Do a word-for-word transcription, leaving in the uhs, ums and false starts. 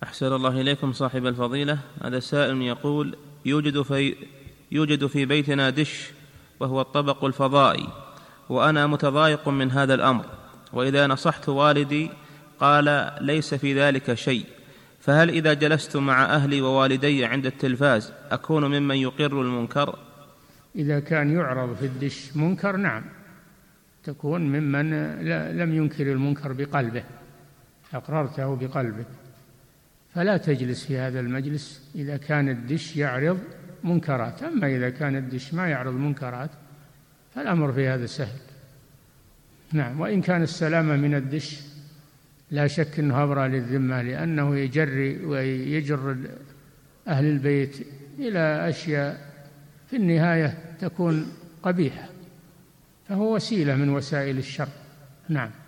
أحسن الله إليكم صاحب الفضيلة. هذا سائل يقول: يوجد في, يوجد في بيتنا دش وهو الطبق الفضائي، وأنا متضايق من هذا الأمر، وإذا نصحت والدي قال ليس في ذلك شيء، فهل إذا جلست مع أهلي ووالدي عند التلفاز أكون ممن يقر المنكر؟ إذا كان يعرض في الدش منكر نعم، تكون ممن لم ينكر المنكر بقلبه، أقررته بقلبك، فلا تجلس في هذا المجلس إذا كان الدش يعرض منكرات. أما إذا كان الدش ما يعرض منكرات فالأمر في هذا سهل. نعم. وإن كان السلامة من الدش لا شك أنه أبرى للذمة، لأنه يجري ويجر أهل البيت إلى أشياء في النهاية تكون قبيحة، فهو وسيلة من وسائل الشر. نعم.